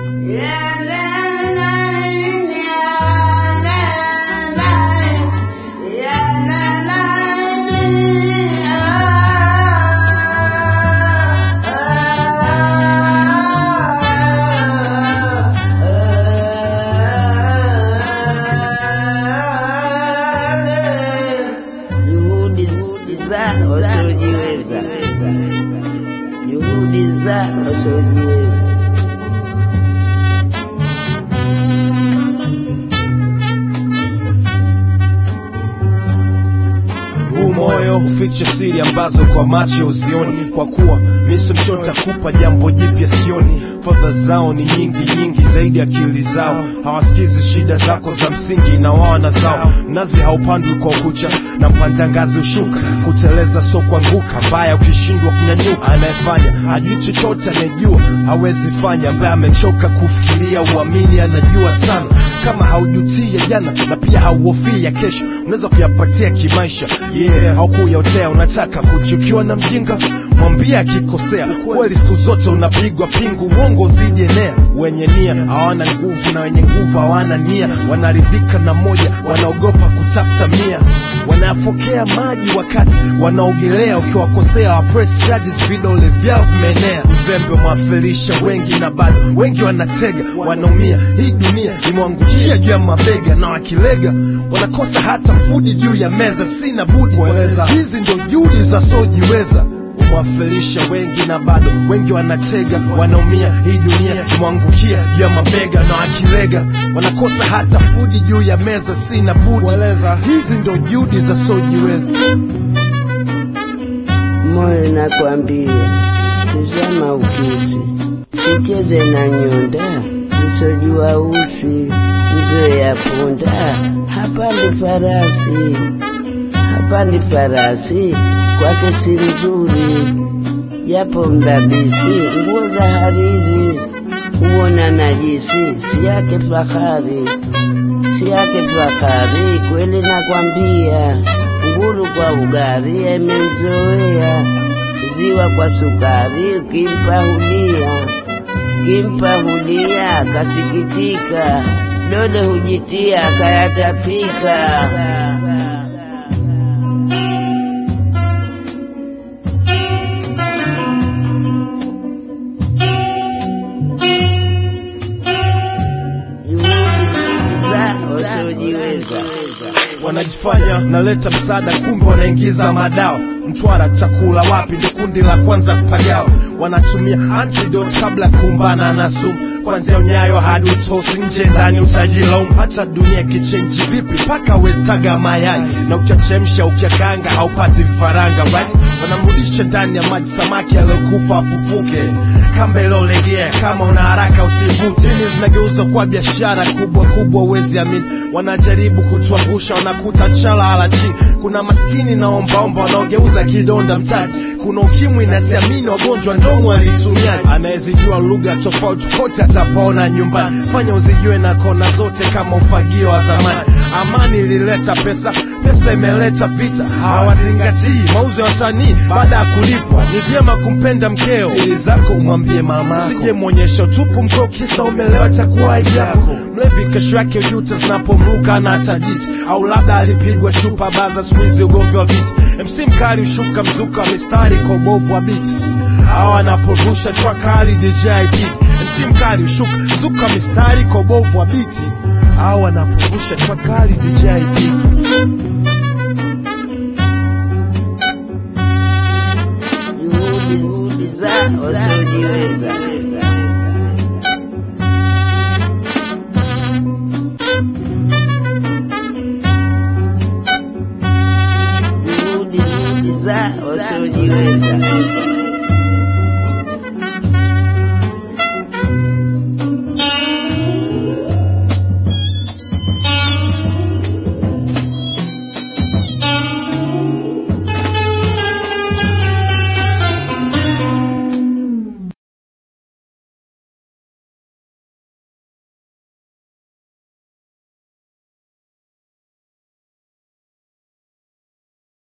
Juhudi za wasiojiweza. Moyo huficha siri ambazo kwa macho uzioni, kwa kuwa misi mchota kupa jambo jipya sioni. Fadha zao ni nyingi zaidi akili zao, hawasikizi shida zako za msingi na wao na zao. Nazi haupandwi kwa kucha na mpanda ngazi ushuka, kuteleza so kuanguka, mbaya ukishindwa kunyanyuka. Anayefanya hajui chochote, anejua hawezi fanya, ambaye amechoka kufikiria uamini anajua sana. Kama haujutia jana na pia hauhofia kesho, unaweza kuyapatia kimaisha. Haukuyotea, unataka kuchukiwa na mjinga, mwambie akikosea. Kweli siku zote unapigwa pingu, uongo usijenea. Wenye nia hawana nguvu na wenye nguvu hawana nia. Wanaridhika na moja, wanaogopa kutafuta mia. Wanafokea maji wakati wanaogelea, ukiwakosea wa press charges, vidole vyao vimenea. Uzembe mwafirisha wengi na bado wengi wanatega, wanaumia. Hii dunia imwangukia juu ya mabega, na wakilega wanakosa hata fudi juu ya meza. Sina budi kueleza, hizi ndio juhudi za sojiweza. Umwafirisha wengi na bado wengi wanatega, wanaumia. Hii dunia imwangukia juu ya mabega, na wakilega wanakosa hata fudi juu ya meza. Sina budi kueleza, hizi ndio juhudi za sojiweza. Moyo nakwambia, tazama ukisi, sicheze na nyonda, nisojua usi, mzee ya punda. Hapandi farasi, kwake si mzuri, japo mdabisi. Nguo za hariri huona najisi, si yake fahari. Kweli nakwambia, nguru kwa ugari imemzoea, ziwa kwa sukari. Ukimpa hulia kasikitika, dole hujitia kayatapika. Wanajifanya naleta msaada, kumbe wanaingiza madawa. Mtwara chakula wapi, ndio kundi la kwanza kupagawa. Wanatumia antidote kabla kumbana na sumu, kwanzia unyayo hadi utosi, nje ndani utajilaumu. Hata dunia kichenji vipi, paka westaga mayai, na ukiachemsha ukiakanga haupati vifaranga, right? Wanamrudisha ndani ya maji samaki aliyokufa afufuke. Kamba ilolegea, kama una haraka usivute. Dini zinageuza kwa biashara kubwa, uwezi amini. Wanajaribu kutuangusha, wanakuta chala ala chini. Kuna maskini na ombaomba wanaogeuza kidonda mtaji. Kuna ukimwi na siamini, wagonjwa ndomo walitumia. Anayezijua lugha tofauti kote atapona nyumbani. Fanya uzijue na kona zote kama ufagio wa zamani. Amani ilileta pesa imeleta vita. Hawazingatii mauzo ya wasanii baada ya kulipwa. Ni vyema kumpenda mkeo, siri zako umwambie mamako. Usije muonyesha utupu mkeo kisa umelewa, takuwa yako. Mlevi kesho yake ujuta zinapomruka na atajiti, au labda alipigwa chupa baza. Squeeze ugomvi wa viti, MC mkali ushuka mzuka mistari kwa ubovu wa beat. Hawa anaporusha track kali DJ Kid. MC mkali ushuka mzuka mistari kwa ubovu wa beat. Hawa anaporusha track kali DJ Kid. Juhudi za wasiojiweza. Juhudi za wasiojiweza.